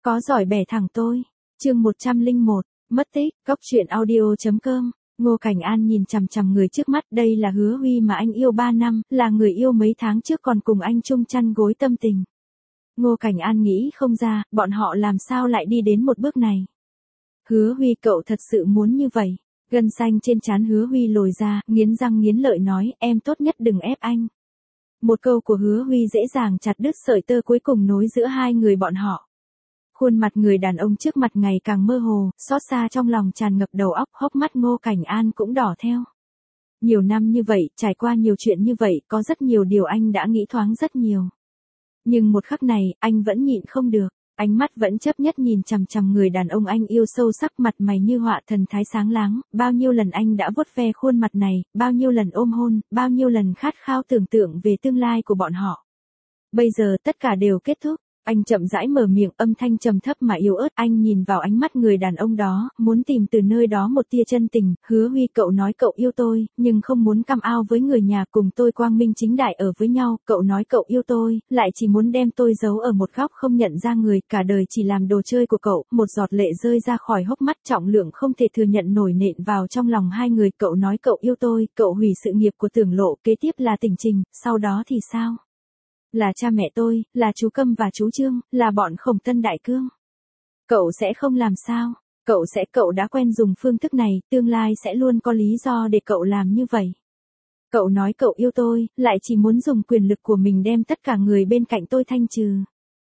Có giỏi bẻ thẳng tôi. Chương 101, mất tích, góc truyện audio.com. Ngô Cảnh An nhìn chằm chằm người trước mắt, đây là Hứa Huy mà anh yêu 3 năm, là người yêu mấy tháng trước còn cùng anh chung chăn gối tâm tình. Ngô Cảnh An nghĩ không ra, bọn họ làm sao lại đi đến một bước này. Hứa Huy, cậu thật sự muốn như vậy. Gân xanh trên trán Hứa Huy lồi ra, nghiến răng nghiến lợi nói, em tốt nhất đừng ép anh. Một câu của Hứa Huy dễ dàng chặt đứt sợi tơ cuối cùng nối giữa hai người bọn họ. Khuôn mặt người đàn ông trước mặt ngày càng mơ hồ, xót xa trong lòng tràn ngập đầu óc, hốc mắt Ngô Cảnh An cũng đỏ theo. Nhiều năm như vậy, trải qua nhiều chuyện như vậy, có rất nhiều điều anh đã nghĩ thoáng rất nhiều. Nhưng một khắc này, anh vẫn nhịn không được, ánh mắt vẫn chấp nhất nhìn chằm chằm người đàn ông anh yêu sâu sắc, mặt mày như họa thần thái sáng láng, bao nhiêu lần anh đã vuốt ve khuôn mặt này, bao nhiêu lần ôm hôn, bao nhiêu lần khát khao tưởng tượng về tương lai của bọn họ. Bây giờ tất cả đều kết thúc. Anh chậm rãi mở miệng, âm thanh trầm thấp mà yếu ớt, anh nhìn vào ánh mắt người đàn ông đó, muốn tìm từ nơi đó một tia chân tình. Hứa Huy, cậu nói cậu yêu tôi, nhưng không muốn cam ao với người nhà, cùng tôi quang minh chính đại ở với nhau. Cậu nói cậu yêu tôi, lại chỉ muốn đem tôi giấu ở một góc không nhận ra người, cả đời chỉ làm đồ chơi của cậu. Một giọt lệ rơi ra khỏi hốc mắt, trọng lượng không thể thừa nhận nổi nện vào trong lòng hai người. Cậu nói cậu yêu tôi, cậu hủy sự nghiệp của Tưởng Lộ, kế tiếp là Tình Trình, sau đó thì sao? Là cha mẹ tôi, là chú Câm và chú Trương, là bọn Khổng Tân Đại Cương. Cậu sẽ không làm sao? Cậu đã quen dùng phương thức này, tương lai sẽ luôn có lý do để cậu làm như vậy. Cậu nói cậu yêu tôi, lại chỉ muốn dùng quyền lực của mình đem tất cả người bên cạnh tôi thanh trừ.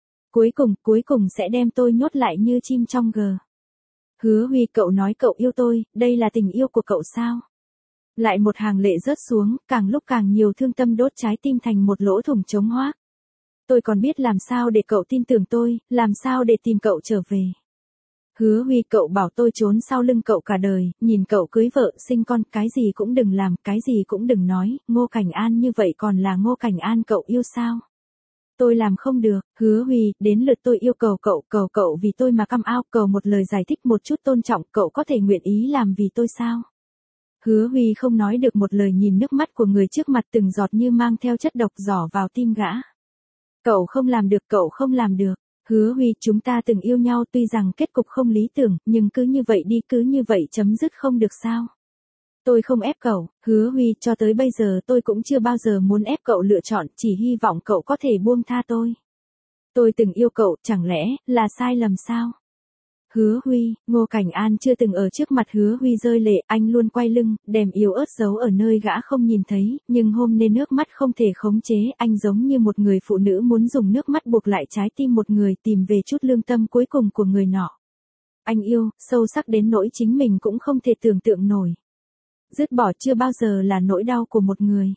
Cuối cùng sẽ đem tôi nhốt lại như chim trong gờ. Hứa Huy, cậu nói cậu yêu tôi, đây là tình yêu của cậu sao? Lại một hàng lệ rớt xuống, càng lúc càng nhiều thương tâm đốt trái tim thành một lỗ thủng trống hoác. Tôi còn biết làm sao để cậu tin tưởng tôi, làm sao để tìm cậu trở về. Hứa Huy, cậu bảo tôi trốn sau lưng cậu cả đời, nhìn cậu cưới vợ, sinh con, cái gì cũng đừng làm, cái gì cũng đừng nói. Ngô Cảnh An như vậy còn là Ngô Cảnh An cậu yêu sao? Tôi làm không được. Hứa Huy, đến lượt tôi yêu cầu cậu vì tôi mà cam ao, cầu một lời giải thích, một chút tôn trọng, cậu có thể nguyện ý làm vì tôi sao? Hứa Huy không nói được một lời, nhìn nước mắt của người trước mặt từng giọt như mang theo chất độc rỏ vào tim gã. Cậu không làm được. Hứa Huy, chúng ta từng yêu nhau, tuy rằng kết cục không lý tưởng, nhưng cứ như vậy đi, cứ như vậy chấm dứt không được sao? Tôi không ép cậu. Hứa Huy, cho tới bây giờ tôi cũng chưa bao giờ muốn ép cậu lựa chọn, chỉ hy vọng cậu có thể buông tha tôi. Tôi từng yêu cậu, chẳng lẽ là sai lầm sao? Hứa Huy, Ngô Cảnh An chưa từng ở trước mặt Hứa Huy rơi lệ, anh luôn quay lưng, đèm yếu ớt giấu ở nơi gã không nhìn thấy, nhưng hôm nay nước mắt không thể khống chế, anh giống như một người phụ nữ muốn dùng nước mắt buộc lại trái tim một người, tìm về chút lương tâm cuối cùng của người nọ. Anh yêu, sâu sắc đến nỗi chính mình cũng không thể tưởng tượng nổi. Dứt bỏ chưa bao giờ là nỗi đau của một người.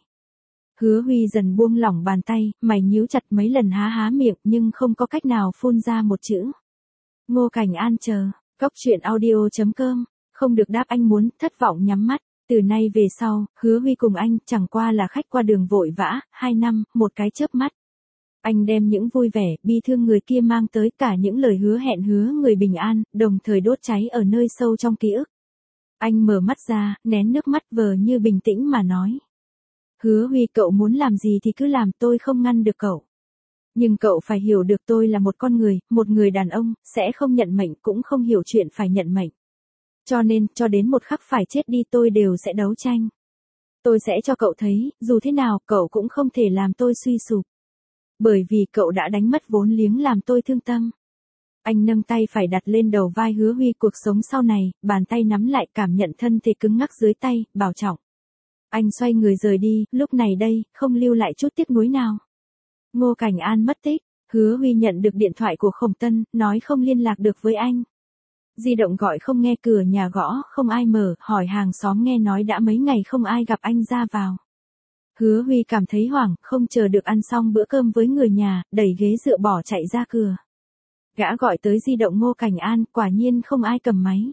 Hứa Huy dần buông lỏng bàn tay, mày nhíu chặt, mấy lần há miệng nhưng không có cách nào phun ra một chữ. Ngô Cảnh An chờ, góc truyện audio.com, không được đáp anh muốn, thất vọng nhắm mắt. Từ nay về sau, Hứa Huy cùng anh chẳng qua là khách qua đường vội vã, 2 năm, một cái chớp mắt. Anh đem những vui vẻ, bi thương người kia mang tới, cả những lời hứa hẹn hứa người bình an, đồng thời đốt cháy ở nơi sâu trong ký ức. Anh mở mắt ra, nén nước mắt vờ như bình tĩnh mà nói. Hứa Huy, cậu muốn làm gì thì cứ làm, tôi không ngăn được cậu. Nhưng cậu phải hiểu được tôi là một con người, một người đàn ông, sẽ không nhận mệnh, cũng không hiểu chuyện phải nhận mệnh. Cho nên, cho đến một khắc phải chết đi tôi đều sẽ đấu tranh. Tôi sẽ cho cậu thấy, dù thế nào, cậu cũng không thể làm tôi suy sụp. Bởi vì cậu đã đánh mất vốn liếng làm tôi thương tâm. Anh nâng tay phải đặt lên đầu vai Hứa Huy, cuộc sống sau này, bàn tay nắm lại, cảm nhận thân thể cứng ngắc dưới tay, bảo trọng. Anh xoay người rời đi, lúc này đây, không lưu lại chút tiếc nuối nào. Ngô Cảnh An mất tích, Hứa Huy nhận được điện thoại của Khổng Tân, nói không liên lạc được với anh. Di động gọi không nghe, cửa nhà gõ, không ai mở, hỏi hàng xóm nghe nói đã mấy ngày không ai gặp anh ra vào. Hứa Huy cảm thấy hoảng, không chờ được ăn xong bữa cơm với người nhà, đẩy ghế dựa bỏ chạy ra cửa. Gã gọi tới di động Ngô Cảnh An, quả nhiên không ai cầm máy.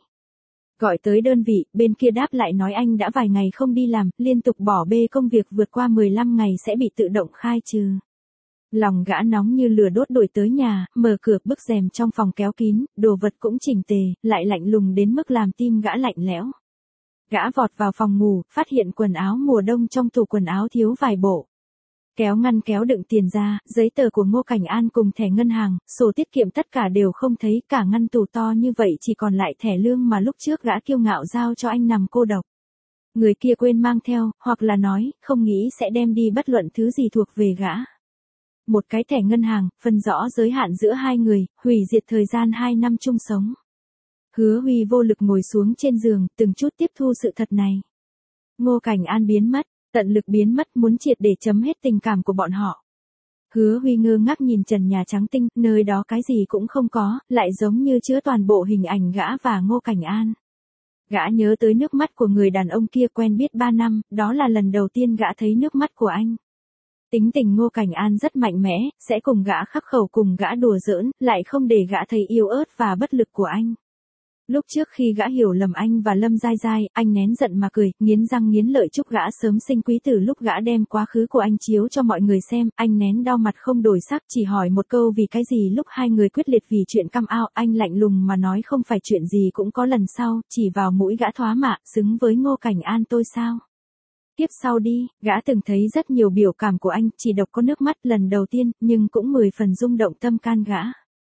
Gọi tới đơn vị, bên kia đáp lại nói anh đã vài ngày không đi làm, liên tục bỏ bê công việc, vượt qua 15 ngày sẽ bị tự động khai trừ. Lòng gã nóng như lửa đốt, đuổi tới nhà, mở cửa, bức rèm trong phòng kéo kín, đồ vật cũng chỉnh tề, lại lạnh lùng đến mức làm tim gã lạnh lẽo. Gã vọt vào phòng ngủ, phát hiện quần áo mùa đông trong tủ quần áo thiếu vài bộ. Kéo ngăn kéo đựng tiền ra, giấy tờ của Ngô Cảnh An cùng thẻ ngân hàng, sổ tiết kiệm tất cả đều không thấy, cả ngăn tủ to như vậy chỉ còn lại thẻ lương mà lúc trước gã kiêu ngạo giao cho anh nằm cô độc. Người kia quên mang theo, hoặc là nói, không nghĩ sẽ đem đi bất luận thứ gì thuộc về gã. Một cái thẻ ngân hàng, phân rõ giới hạn giữa hai người, hủy diệt thời gian 2 năm chung sống. Hứa Huy vô lực ngồi xuống trên giường, từng chút tiếp thu sự thật này. Ngô Cảnh An biến mất, tận lực biến mất muốn triệt để chấm hết tình cảm của bọn họ. Hứa Huy ngơ ngác nhìn trần nhà trắng tinh, nơi đó cái gì cũng không có, lại giống như chứa toàn bộ hình ảnh gã và Ngô Cảnh An. Gã nhớ tới nước mắt của người đàn ông kia quen biết 3 năm, đó là lần đầu tiên gã thấy nước mắt của anh. Tính tình Ngô Cảnh An rất mạnh mẽ, sẽ cùng gã khắc khẩu cùng gã đùa giỡn, lại không để gã thấy yếu ớt và bất lực của anh. Lúc trước khi gã hiểu lầm anh và Lâm Giai Giai, anh nén giận mà cười, nghiến răng nghiến lợi chúc gã sớm sinh quý tử. Lúc gã đem quá khứ của anh chiếu cho mọi người xem, anh nén đau mặt không đổi sắc, chỉ hỏi một câu vì cái gì. Lúc hai người quyết liệt vì chuyện căm ao, anh lạnh lùng mà nói không phải chuyện gì cũng có lần sau, chỉ vào mũi gã thoá mạ, xứng với Ngô Cảnh An tôi sao? Tiếp sau đi, gã từng thấy rất nhiều biểu cảm của anh, chỉ độc có nước mắt lần đầu tiên, nhưng cũng 10 phần rung động tâm can gã.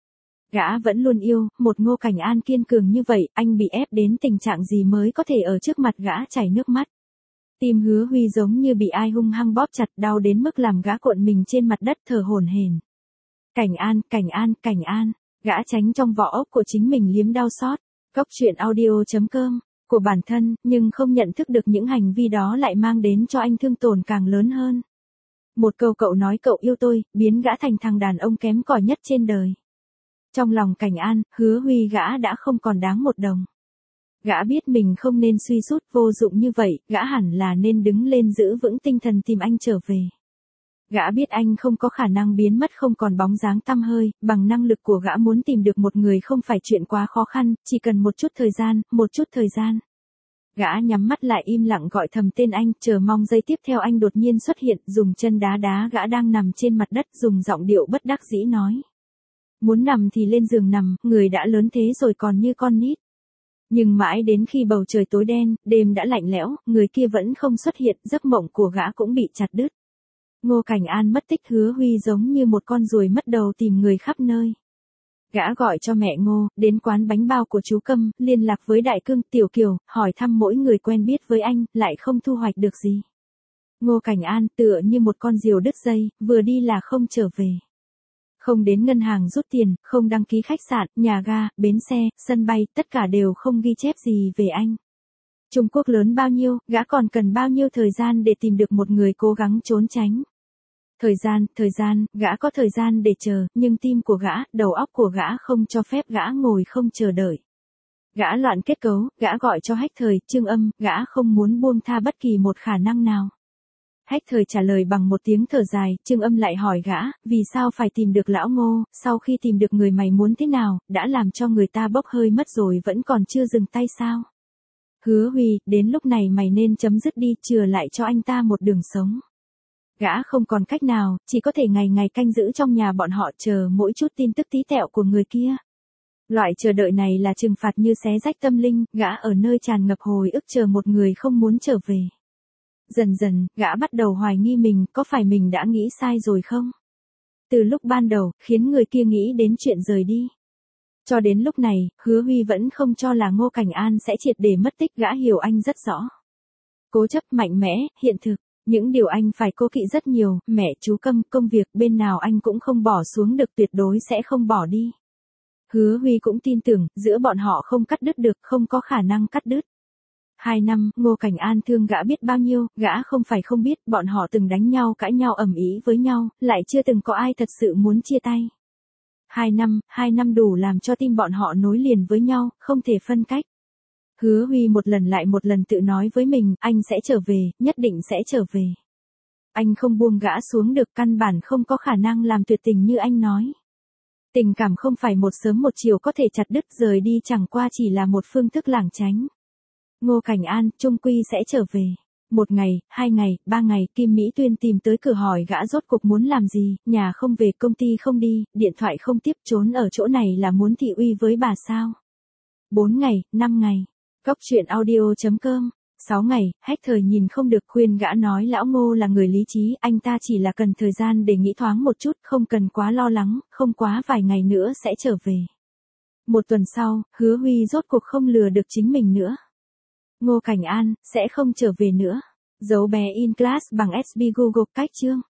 Gã vẫn luôn yêu, một Ngô Cảnh An kiên cường như vậy, anh bị ép đến tình trạng gì mới có thể ở trước mặt gã chảy nước mắt. Tim Hứa Huy giống như bị ai hung hăng bóp chặt, đau đến mức làm gã cuộn mình trên mặt đất thở hổn hển. Cảnh An, Cảnh An, Cảnh An, gã tránh trong vỏ ốc của chính mình liếm đau xót. Cốc truyện audio.com của bản thân, nhưng không nhận thức được những hành vi đó lại mang đến cho anh thương tổn càng lớn hơn. Một câu cậu nói cậu yêu tôi, biến gã thành thằng đàn ông kém cỏi nhất trên đời. Trong lòng Cảnh An, Hứa Huy gã đã không còn đáng một đồng. Gã biết mình không nên suy sút vô dụng như vậy, gã hẳn là nên đứng lên giữ vững tinh thần tìm anh trở về. Gã biết anh không có khả năng biến mất không còn bóng dáng tăm hơi, bằng năng lực của gã muốn tìm được một người không phải chuyện quá khó khăn, chỉ cần một chút thời gian, một chút thời gian. Gã nhắm mắt lại im lặng gọi thầm tên anh, chờ mong giây tiếp theo anh đột nhiên xuất hiện, dùng chân đá đá gã đang nằm trên mặt đất, dùng giọng điệu bất đắc dĩ nói. Muốn nằm thì lên giường nằm, người đã lớn thế rồi còn như con nít. Nhưng mãi đến khi bầu trời tối đen, đêm đã lạnh lẽo, người kia vẫn không xuất hiện, giấc mộng của gã cũng bị chặt đứt. Ngô Cảnh An mất tích, Hứa Huy giống như một con ruồi mất đầu tìm người khắp nơi. Gã gọi cho mẹ Ngô, đến quán bánh bao của chú Câm, liên lạc với Đại Cương, Tiểu Kiều, hỏi thăm mỗi người quen biết với anh, lại không thu hoạch được gì. Ngô Cảnh An tựa như một con diều đứt dây, vừa đi là không trở về. Không đến ngân hàng rút tiền, không đăng ký khách sạn, nhà ga, bến xe, sân bay, tất cả đều không ghi chép gì về anh. Trung Quốc lớn bao nhiêu, gã còn cần bao nhiêu thời gian để tìm được một người cố gắng trốn tránh. Thời gian, gã có thời gian để chờ, nhưng tim của gã, đầu óc của gã không cho phép gã ngồi không chờ đợi. Gã loạn kết cấu, gã gọi cho Hách Thời, Trương Âm, gã không muốn buông tha bất kỳ một khả năng nào. Hách Thời trả lời bằng một tiếng thở dài, Trương Âm lại hỏi gã, vì sao phải tìm được lão Ngô, sau khi tìm được người mày muốn thế nào, đã làm cho người ta bốc hơi mất rồi vẫn còn chưa dừng tay sao? Hứa Huy, đến lúc này mày nên chấm dứt đi, chừa lại cho anh ta một đường sống. Gã không còn cách nào, chỉ có thể ngày ngày canh giữ trong nhà bọn họ chờ mỗi chút tin tức tí tẹo của người kia. Loại chờ đợi này là trừng phạt như xé rách tâm linh, gã ở nơi tràn ngập hồi ức chờ một người không muốn trở về. Dần dần, gã bắt đầu hoài nghi mình, có phải mình đã nghĩ sai rồi không? Từ lúc ban đầu, khiến người kia nghĩ đến chuyện rời đi. Cho đến lúc này, Hứa Huy vẫn không cho là Ngô Cảnh An sẽ triệt để mất tích, gã hiểu anh rất rõ. Cố chấp, mạnh mẽ, hiện thực, những điều anh phải cố kỵ rất nhiều, mẹ, chú Câm, công việc, bên nào anh cũng không bỏ xuống được, tuyệt đối sẽ không bỏ đi. Hứa Huy cũng tin tưởng, giữa bọn họ không cắt đứt được, không có khả năng cắt đứt. 2 năm, Ngô Cảnh An thương gã biết bao nhiêu, gã không phải không biết, bọn họ từng đánh nhau cãi nhau ầm ĩ với nhau, lại chưa từng có ai thật sự muốn chia tay. 2 năm đủ làm cho tim bọn họ nối liền với nhau, không thể phân cách. Hứa Huy một lần lại một lần tự nói với mình, anh sẽ trở về, nhất định sẽ trở về. Anh không buông gã xuống được, căn bản không có khả năng làm tuyệt tình như anh nói. Tình cảm không phải một sớm một chiều có thể chặt đứt, rời đi chẳng qua chỉ là một phương thức lảng tránh. Ngô Cảnh An, chung quy sẽ trở về. 1 ngày, 2 ngày, 3 ngày, Kim Mỹ Tuyên tìm tới cửa hỏi gã rốt cuộc muốn làm gì, nhà không về, công ty không đi, điện thoại không tiếp, trốn ở chỗ này là muốn thị uy với bà sao? 4 ngày, 5 ngày. Cốc truyện audio.com 6 ngày, Hách Thời nhìn không được khuyên gã nói lão Ngô là người lý trí, anh ta chỉ là cần thời gian để nghĩ thoáng một chút, không cần quá lo lắng, không quá vài ngày nữa sẽ trở về. Một tuần sau, Hứa Huy rốt cuộc không lừa được chính mình nữa. Ngô Cảnh An, sẽ không trở về nữa. Dấu bé in class bằng SB Google cách chương.